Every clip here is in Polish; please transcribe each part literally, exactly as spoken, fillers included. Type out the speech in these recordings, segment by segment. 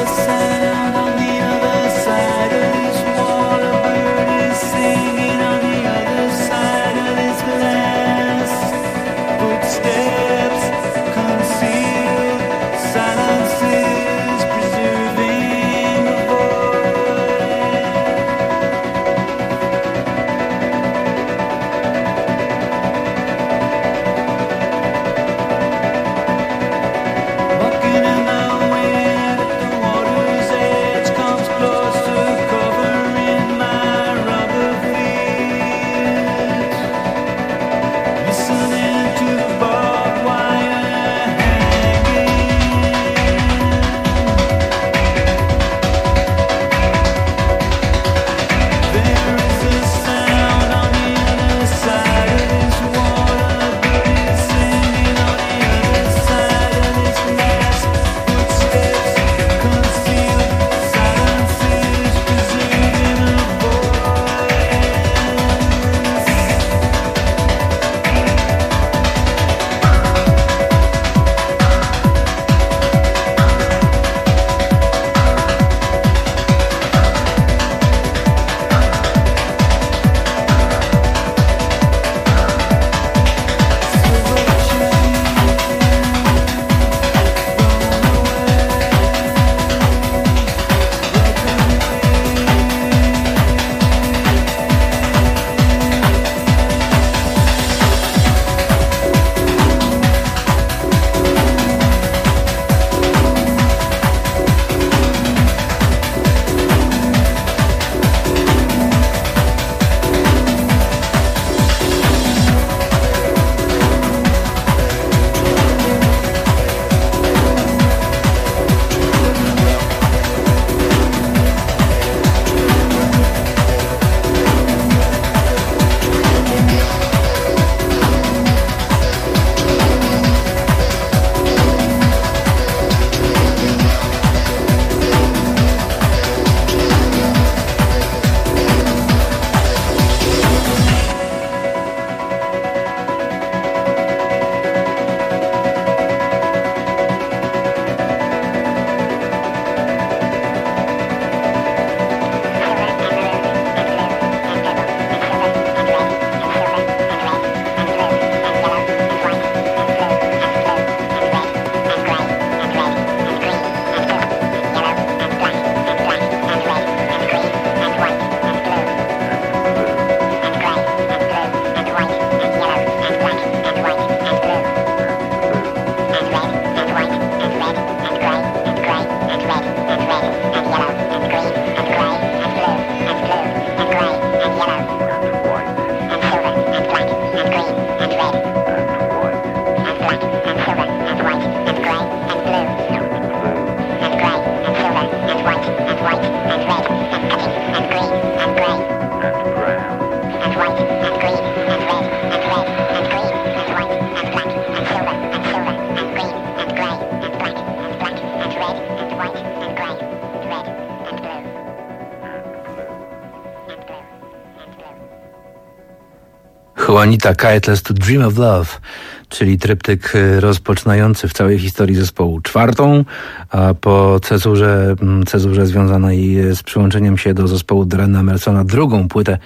Juanita Keitel to Dream of Love, czyli tryptyk rozpoczynający w całej historii zespołu czwartą, a po cezurze, cezurze związanej z przyłączeniem się do zespołu Drena Emersona drugą płytę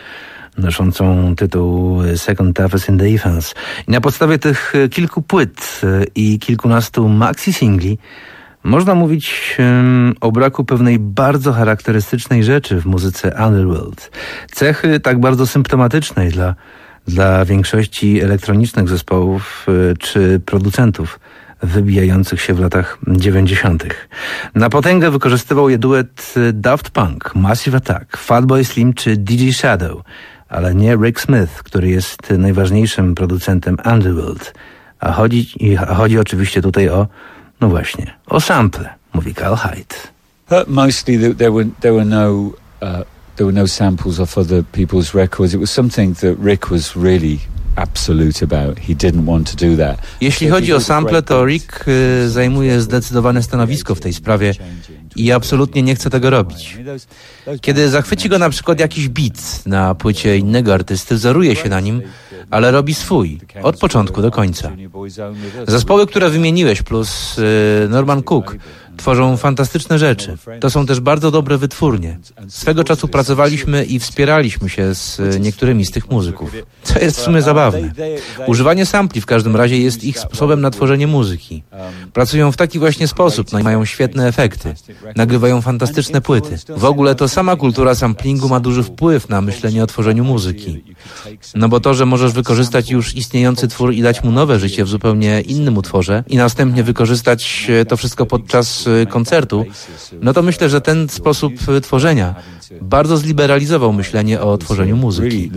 noszącą tytuł Second Toughest in Defense. I na podstawie tych kilku płyt i kilkunastu maxi singli można mówić um, o braku pewnej bardzo charakterystycznej rzeczy w muzyce Underworld. Cechy tak bardzo symptomatycznej dla, dla większości elektronicznych zespołów y, czy producentów wybijających się w latach dziewięćdziesiątych. Na potęgę wykorzystywał je duet Daft Punk, Massive Attack, Fatboy Slim czy D J Shadow, ale nie Rick Smith, który jest najważniejszym producentem Underworld. A chodzi, a chodzi oczywiście tutaj o, no właśnie, o sample, mówi Carl Haidt. Uh, mostly there were, there were no uh, there were no samples of other people's records. It was something that Rick was really absolute about. He didn't want to do that. Jeśli chodzi o sample, to Rick y, zajmuje zdecydowane stanowisko w tej sprawie i absolutnie nie chce tego robić. Kiedy zachwyci go na przykład jakiś beat na płycie innego artysty, wzoruje się na nim, ale robi swój, od początku do końca. Zespoły, które wymieniłeś, plus y, Norman Cook, Tworzą fantastyczne rzeczy. To są też bardzo dobre wytwórnie. Swego czasu pracowaliśmy i wspieraliśmy się z niektórymi z tych muzyków. Co jest w sumie zabawne. Używanie sampli w każdym razie jest ich sposobem na tworzenie muzyki. Pracują w taki właśnie sposób, no i mają świetne efekty. Nagrywają fantastyczne płyty. W ogóle to sama kultura samplingu ma duży wpływ na myślenie o tworzeniu muzyki. No bo to, że możesz wykorzystać już istniejący twór i dać mu nowe życie w zupełnie innym utworze i następnie wykorzystać to wszystko podczas koncertu, no to myślę, że ten sposób tworzenia bardzo zliberalizował myślenie o tworzeniu muzyki.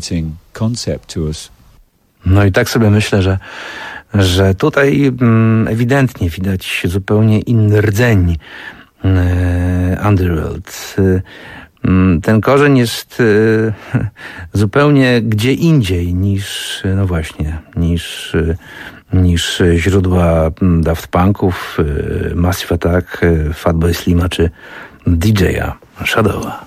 No i tak sobie myślę, że, że tutaj mm, ewidentnie widać zupełnie inny rdzeń e, Underworld. Ten korzeń jest e, zupełnie gdzie indziej niż, no właśnie, niż, niż źródła Daft Punków, e, Massive Attack, e, Fatboy Slima czy D J a Shadowa.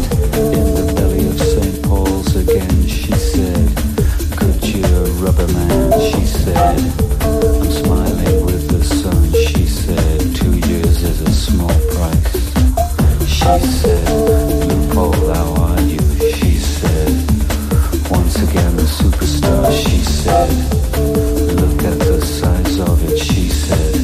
in the belly of Saint Paul's again. She said, Goodyear rubber man. She said, I'm smiling with the sun. She said, two years is a small price. She said, Loophole, how are you? She said, once again the superstar. She said, look at the size of it. She said,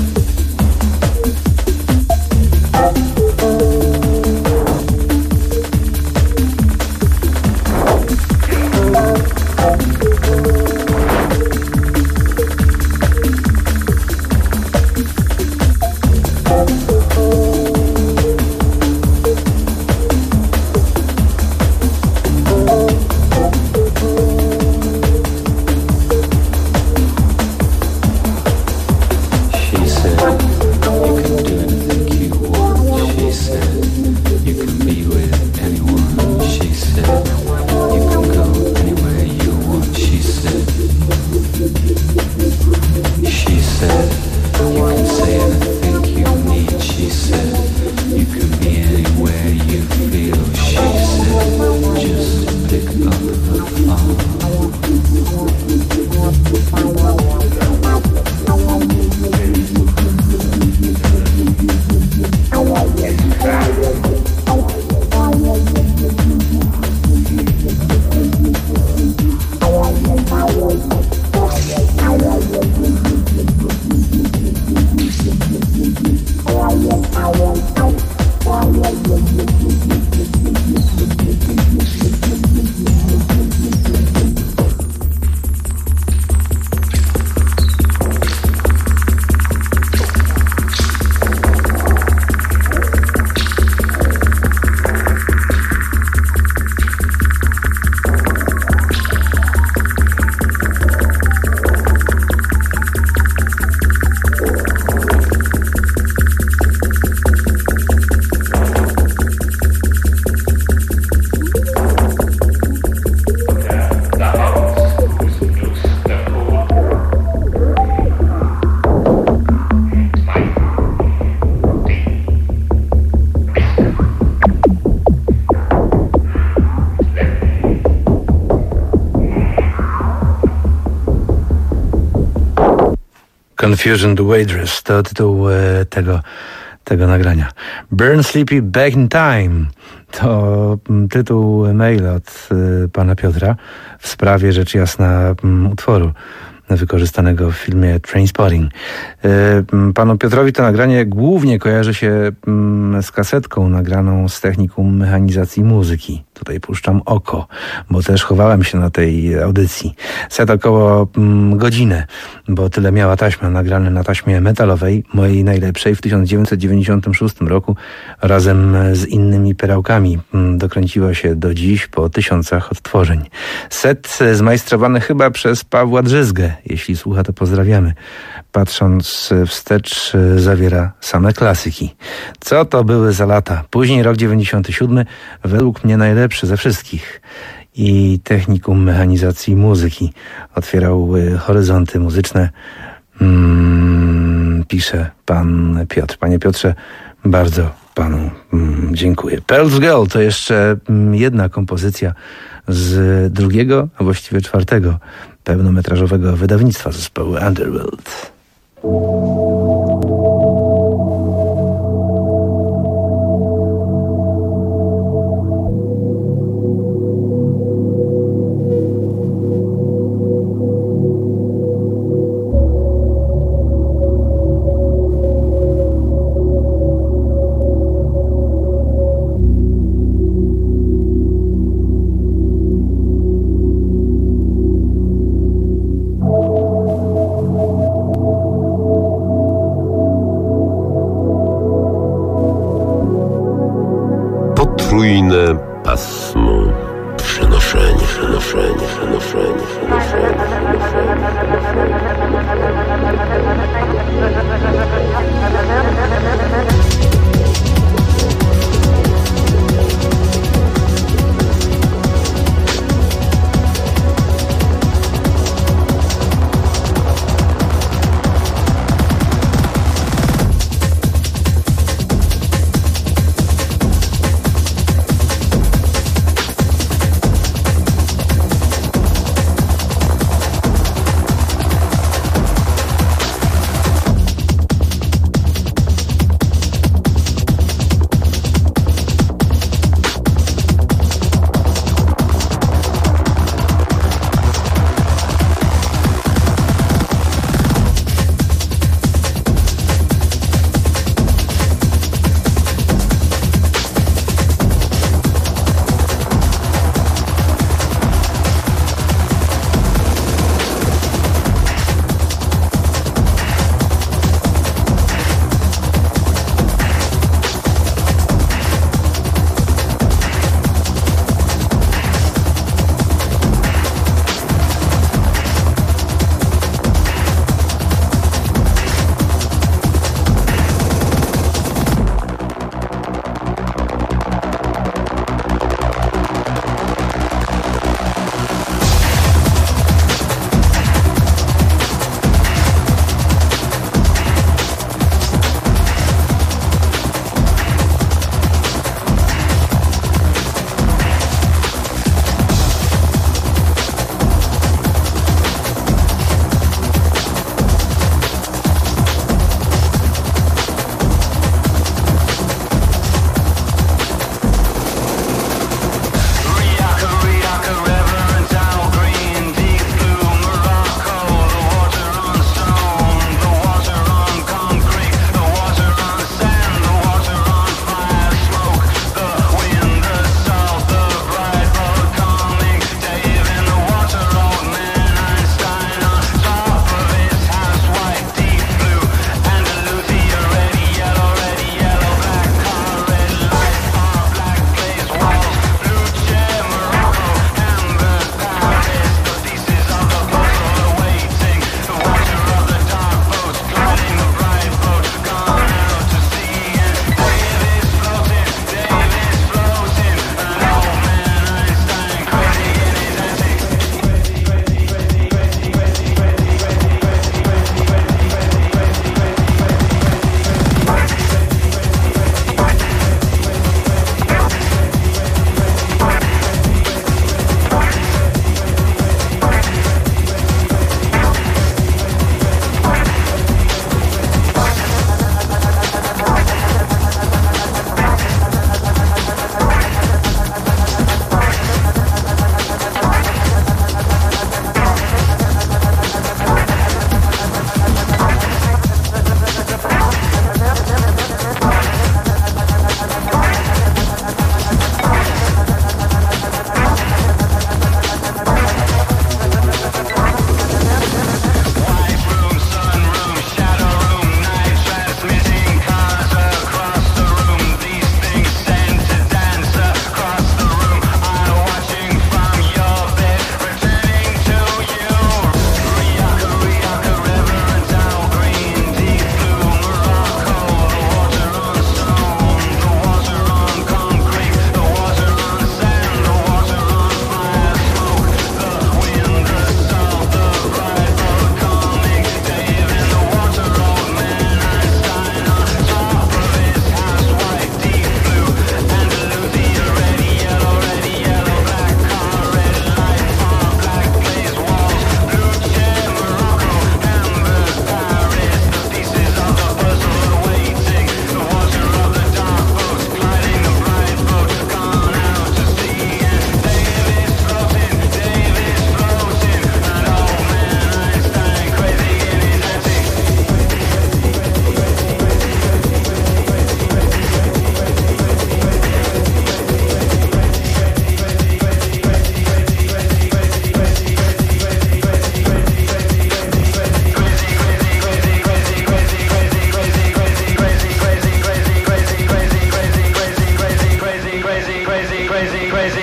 Confusion the Waitress to tytuł e, tego, tego nagrania. Burn Sleepy Back in Time to m, tytuł maila od e, pana Piotra w sprawie rzecz jasna m, utworu wykorzystanego w filmie Trainspotting. Panu Piotrowi to nagranie głównie kojarzy się z kasetką nagraną z techniką mechanizacji muzyki. Tutaj puszczam oko, bo też chowałem się na tej audycji. Set około godzinę, bo tyle miała taśma, nagrane na taśmie metalowej, mojej najlepszej w tysiąc dziewięćset dziewięćdziesiątym szóstym roku, razem z innymi perełkami. Dokręciła się do dziś po tysiącach odtworzeń. Set zmajstrowany chyba przez Pawła Drzyzgę. Jeśli słucha, to pozdrawiamy. Patrząc wstecz, zawiera same klasyki. Co to były za lata? Później rok dziewięćdziesiąty siódmy, według mnie najlepszy ze wszystkich. I technikum mechanizacji muzyki otwierał horyzonty muzyczne. Hmm, pisze pan Piotr. Panie Piotrze, bardzo panu mm, dziękuję. Pearl's Girl to jeszcze mm, jedna kompozycja z drugiego, a właściwie czwartego pełnometrażowego wydawnictwa zespołu Underworld. Potrójne pasmo. Przenoszenie, przenoszenie, przenoszenie, przenoszenie.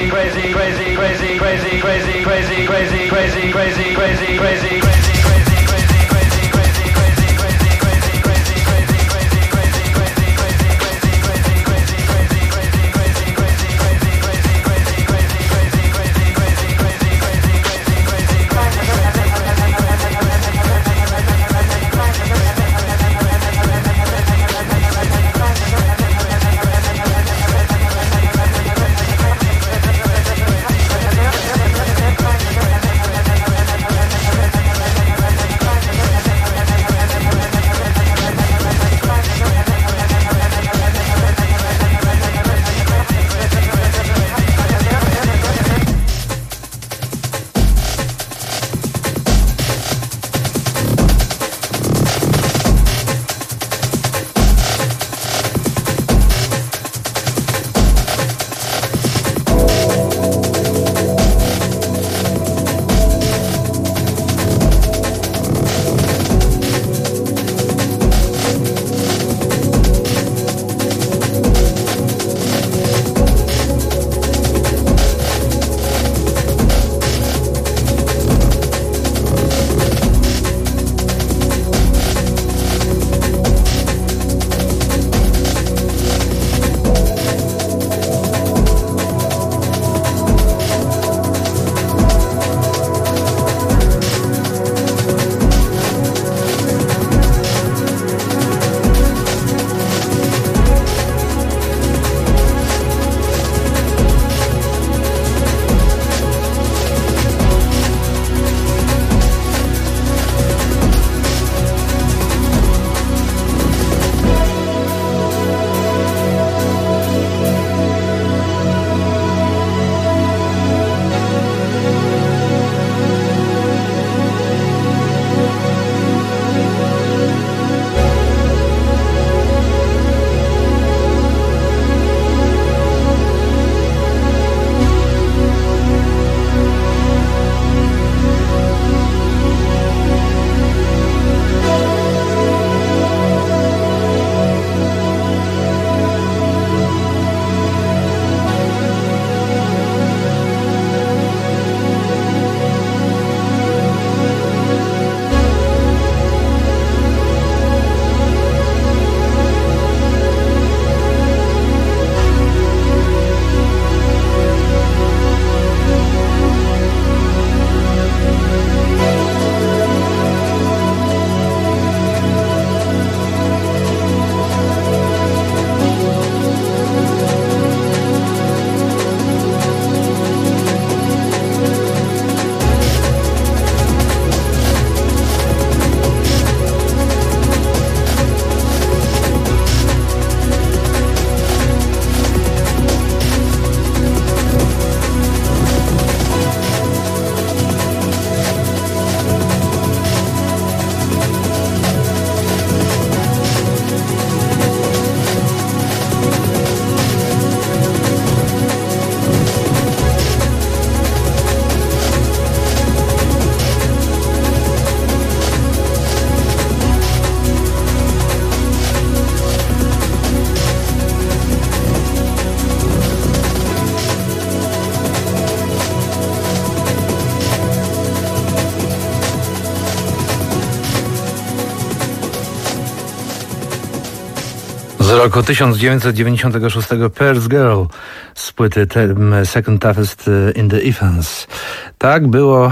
Z roku tysiąc dziewięćset dziewięćdziesiątego szóstego Perth Girl z płyty Second Toughest in the Events. Tak było,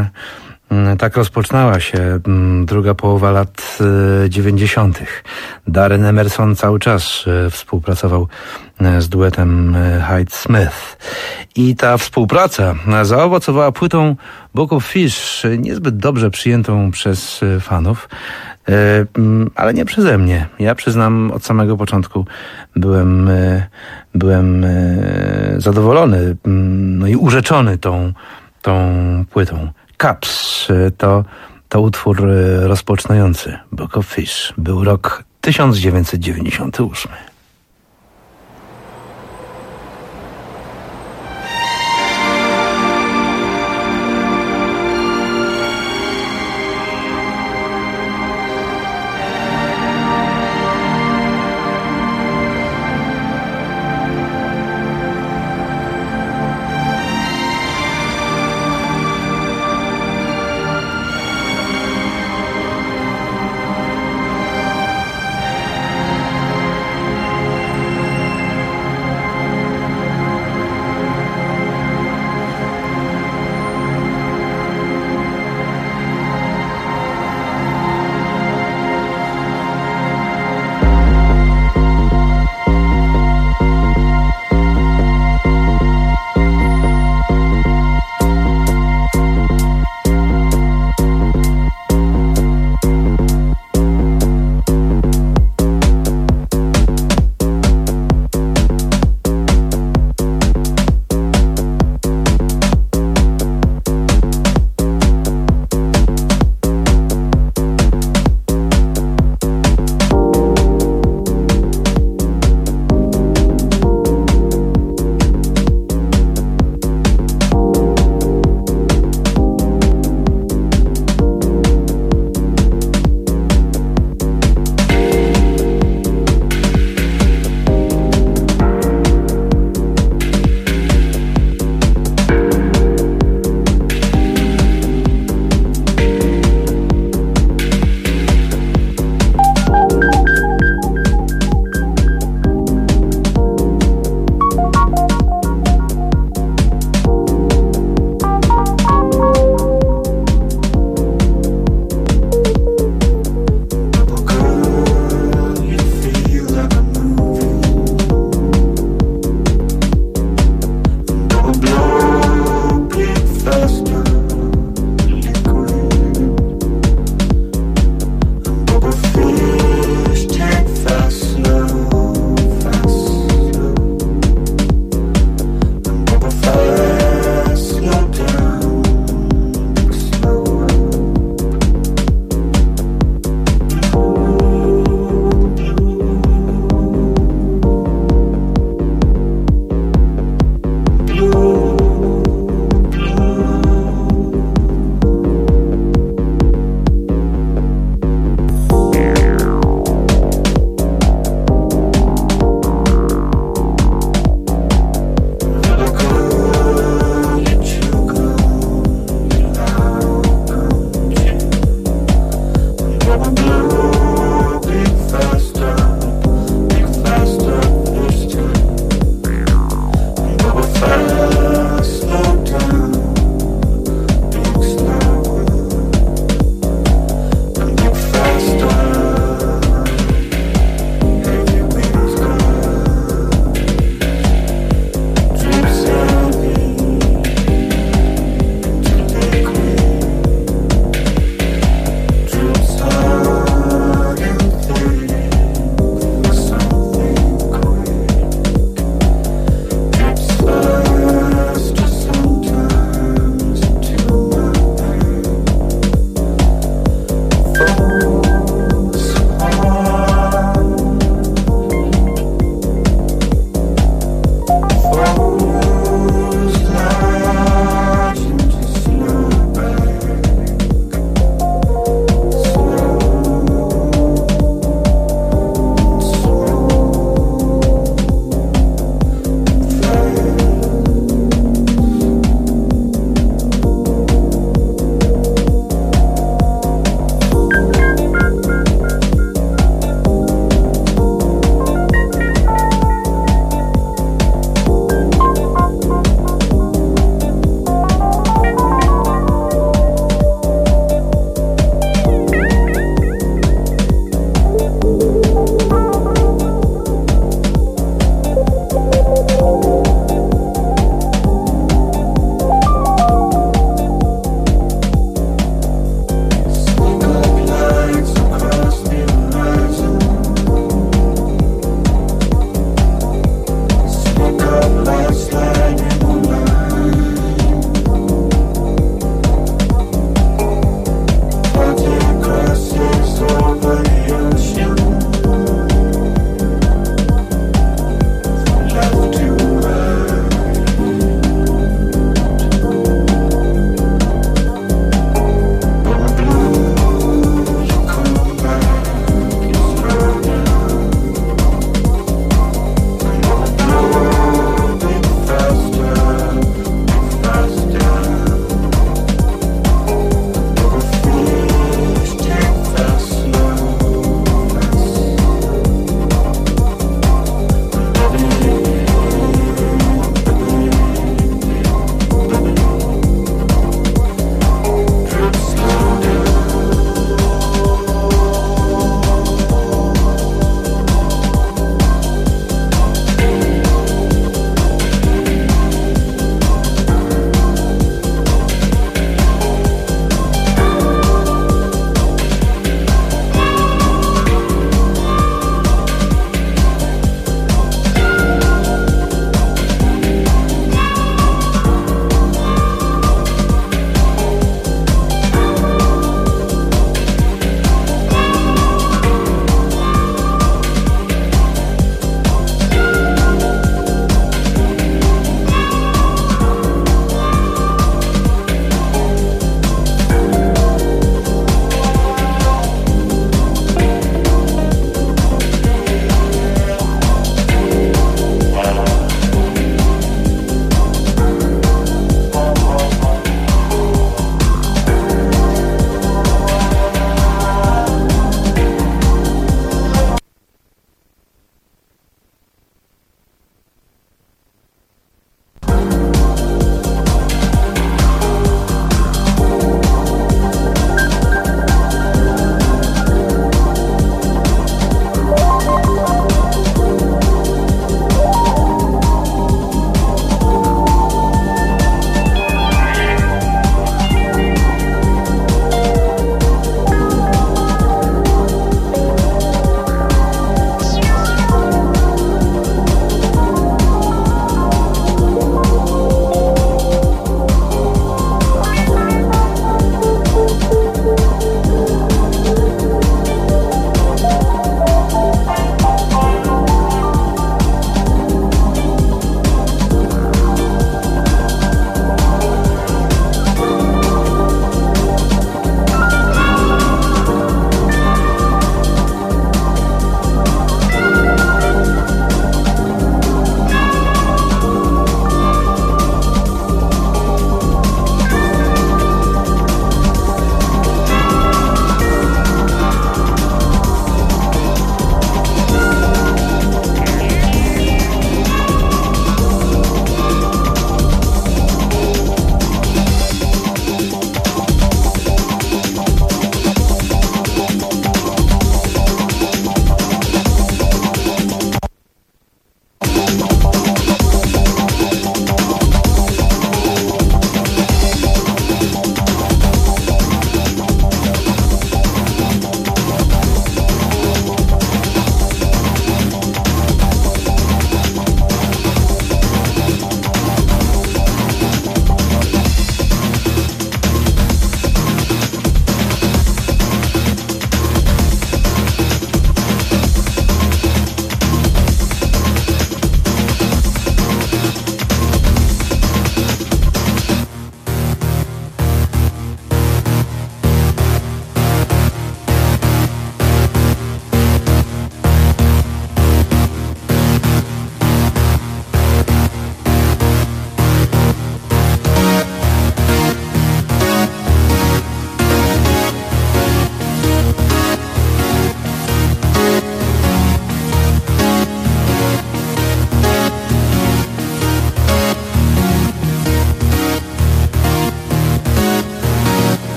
tak rozpoczynała się druga połowa lat dziewięćdziesiątych. Darren Emerson cały czas współpracował z duetem Hyde Smith. I ta współpraca zaowocowała płytą Book of Fish, niezbyt dobrze przyjętą przez fanów, ale nie przeze mnie. Ja przyznam, od samego początku byłem, byłem zadowolony, no i urzeczony tą, tą płytą. Cups to, to utwór rozpoczynający Book of Fish. Był rok tysiąc dziewięćset dziewięćdziesiąty ósmy.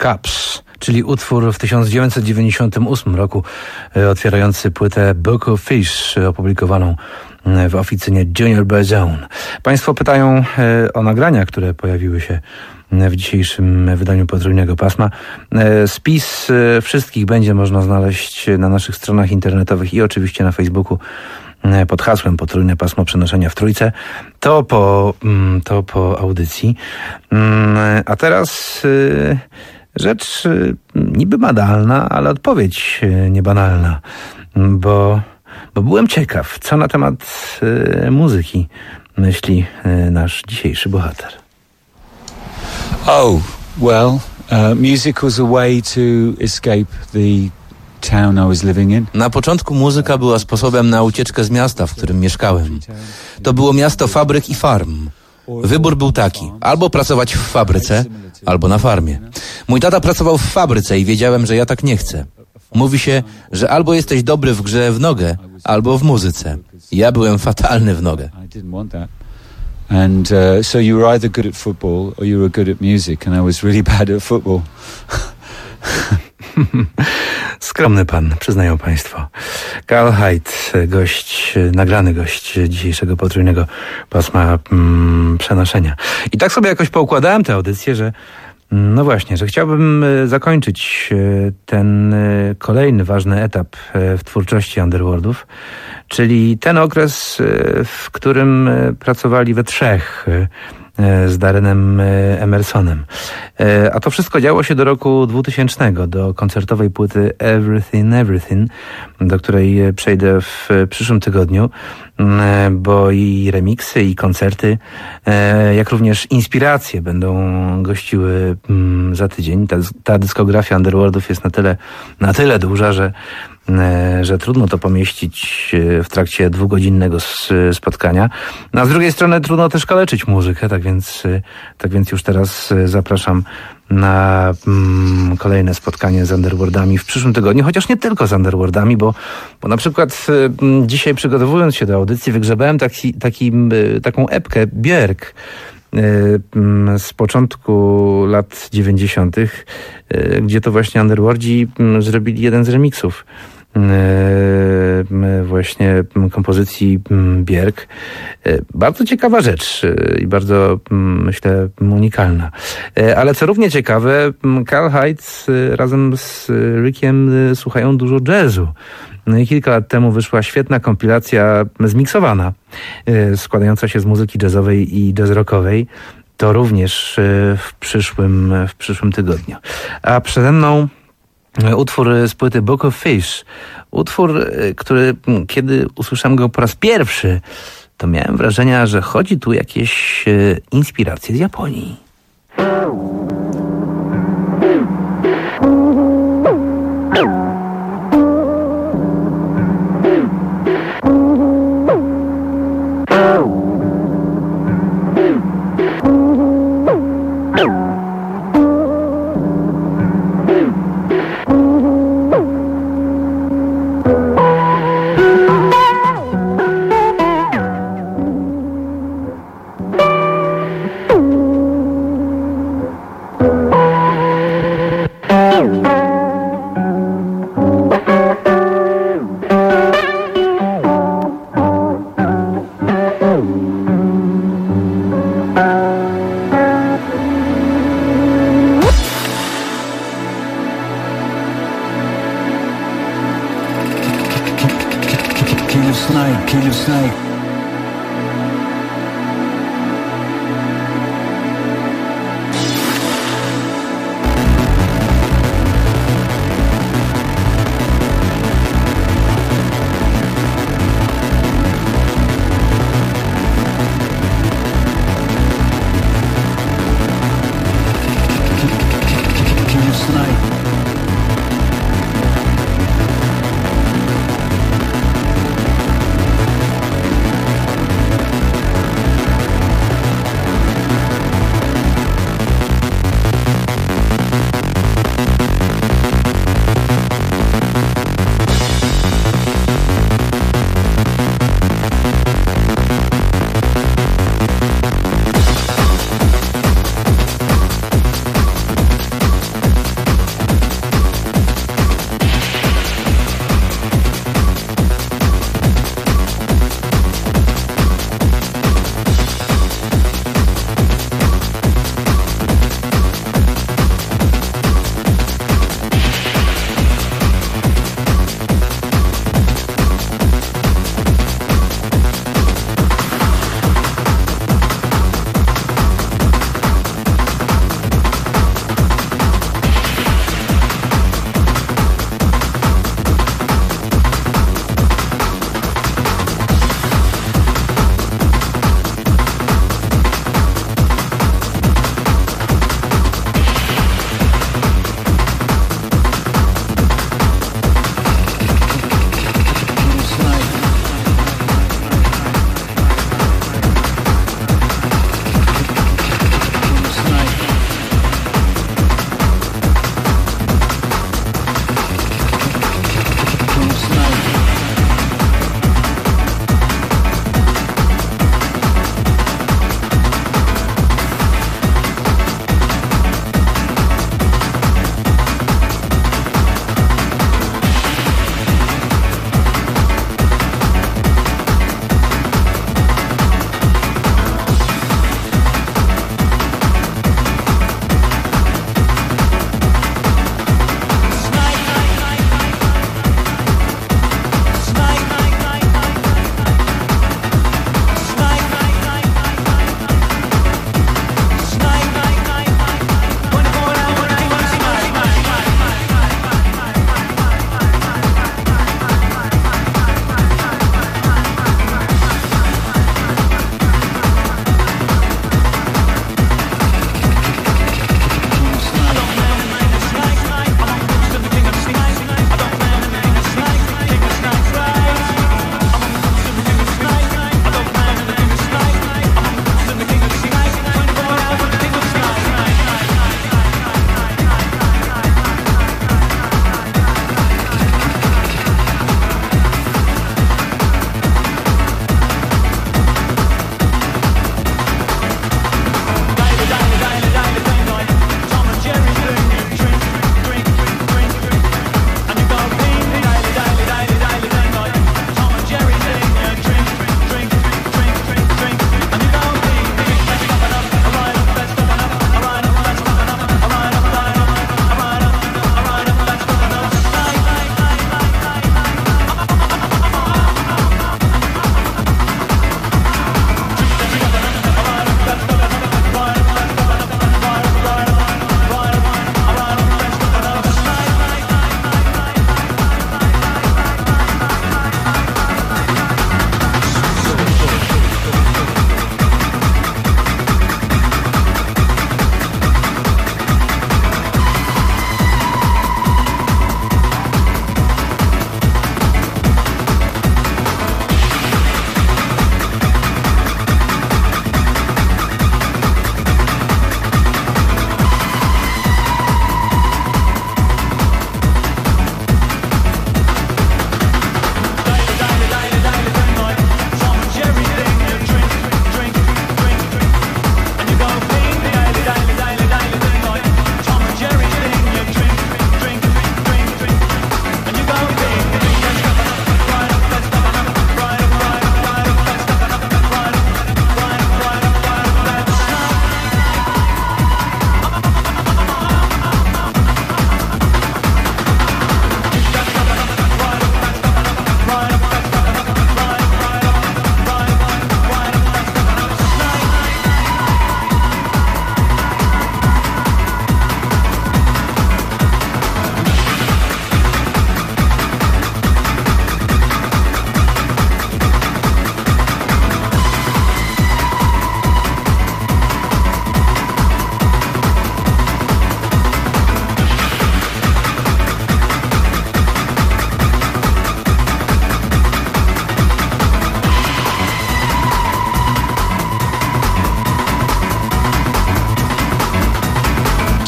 Cups, czyli utwór w tysiąc dziewięćset dziewięćdziesiątym ósmym roku otwierający płytę Book of Fish, opublikowaną w oficynie Junior Bazone. Państwo pytają o nagrania, które pojawiły się w dzisiejszym wydaniu Potrójnego Pasma. Spis wszystkich będzie można znaleźć na naszych stronach internetowych i oczywiście na Facebooku pod hasłem Potrójne Pasmo Przenoszenia w Trójce. To po, to po audycji. A teraz rzecz niby banalna, ale odpowiedź niebanalna, bo, bo byłem ciekaw, co na temat muzyki myśli nasz dzisiejszy bohater. Oh, well, uh, music was a way to escape the town I was living in. Na początku muzyka była sposobem na ucieczkę z miasta, w którym mieszkałem. To było miasto fabryk i farm. Wybór był taki: albo pracować w fabryce, albo na farmie. Mój tata pracował w fabryce i wiedziałem, że ja tak nie chcę. Mówi się, że albo jesteś dobry w grze w nogę, albo w muzyce. Ja byłem fatalny w nogę. And uh, so you were either good at football or you were good at music, and I was really bad at football. Skromny pan, przyznają państwo. Karl Haidt, gość, nagrany gość dzisiejszego Potrójnego Pasma mm, Przenoszenia. I tak sobie jakoś poukładałem tę audycję, że no właśnie, że chciałbym zakończyć ten kolejny ważny etap w twórczości Underworldów, czyli ten okres, w którym pracowali we trzech z Darrenem Emersonem. A to wszystko działo się do roku dwutysięcznego, do koncertowej płyty Everything Everything, do której przejdę w przyszłym tygodniu, bo i remiksy, i koncerty, jak również inspiracje będą gościły za tydzień. Ta, ta dyskografia Underworldów jest na tyle, na tyle duża, że że trudno to pomieścić w trakcie dwugodzinnego spotkania. No, a z drugiej strony trudno też kaleczyć muzykę, tak więc, tak więc już teraz zapraszam na mm, kolejne spotkanie z Underworldami w przyszłym tygodniu, chociaż nie tylko z Underworldami, bo, bo na przykład y, dzisiaj przygotowując się do audycji wygrzebałem taki, taki, y, taką epkę Björk z początku lat dziewięćdziesiątych, gdzie to właśnie Underworldzi zrobili jeden z remiksów właśnie kompozycji Björk. Bardzo ciekawa rzecz i bardzo, myślę, unikalna. Ale co równie ciekawe, Karl Haidt razem z Rickiem słuchają dużo jazzu. No i kilka lat temu wyszła świetna kompilacja zmiksowana, składająca się z muzyki jazzowej i jazz rockowej. To również w przyszłym, w przyszłym tygodniu. A przede mną utwór z płyty Book of Fish. Utwór, który kiedy usłyszałem go po raz pierwszy, to miałem wrażenie, że chodzi tu jakieś inspiracje z Japonii.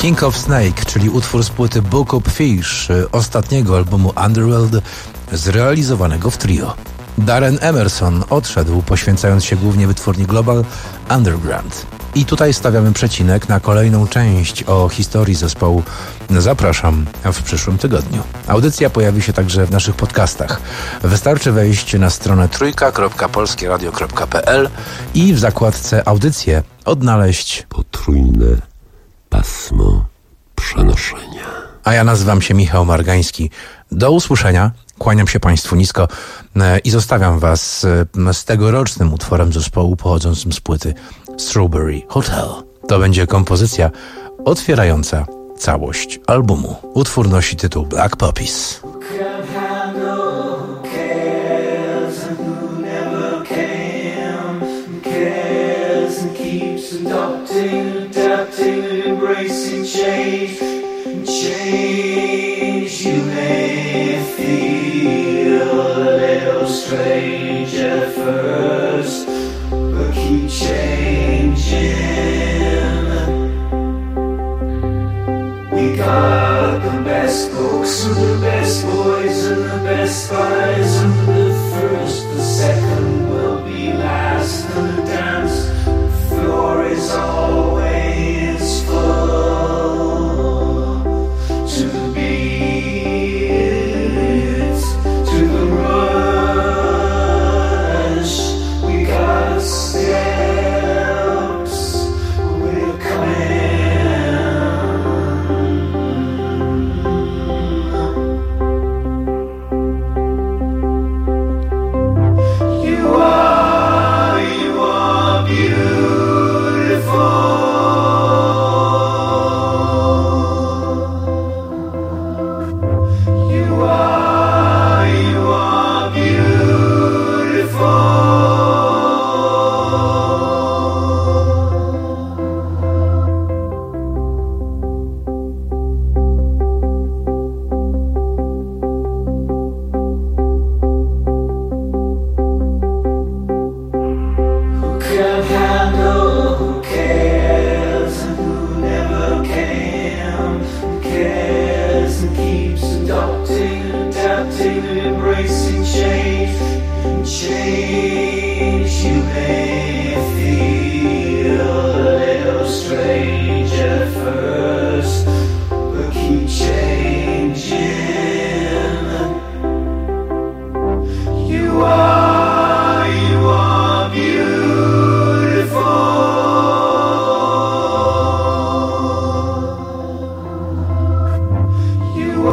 King of Snake, czyli utwór z płyty Book of Fish, ostatniego albumu Underworld, zrealizowanego w trio. Darren Emerson odszedł, poświęcając się głównie wytwórni Global Underground. I tutaj stawiamy przecinek na kolejną część o historii zespołu. Zapraszam w przyszłym tygodniu. Audycja pojawi się także w naszych podcastach. Wystarczy wejść na stronę trójka kropka polskie radio kropka p l i w zakładce audycje odnaleźć potrójne pasmo przenoszenia. A ja nazywam się Michał Margański. Do usłyszenia. Kłaniam się Państwu nisko i zostawiam Was z tegorocznym utworem zespołu pochodzącym z płyty Strawberry Hotel. To będzie kompozycja otwierająca całość albumu. Utwór nosi tytuł Black Poppies. Strange at first,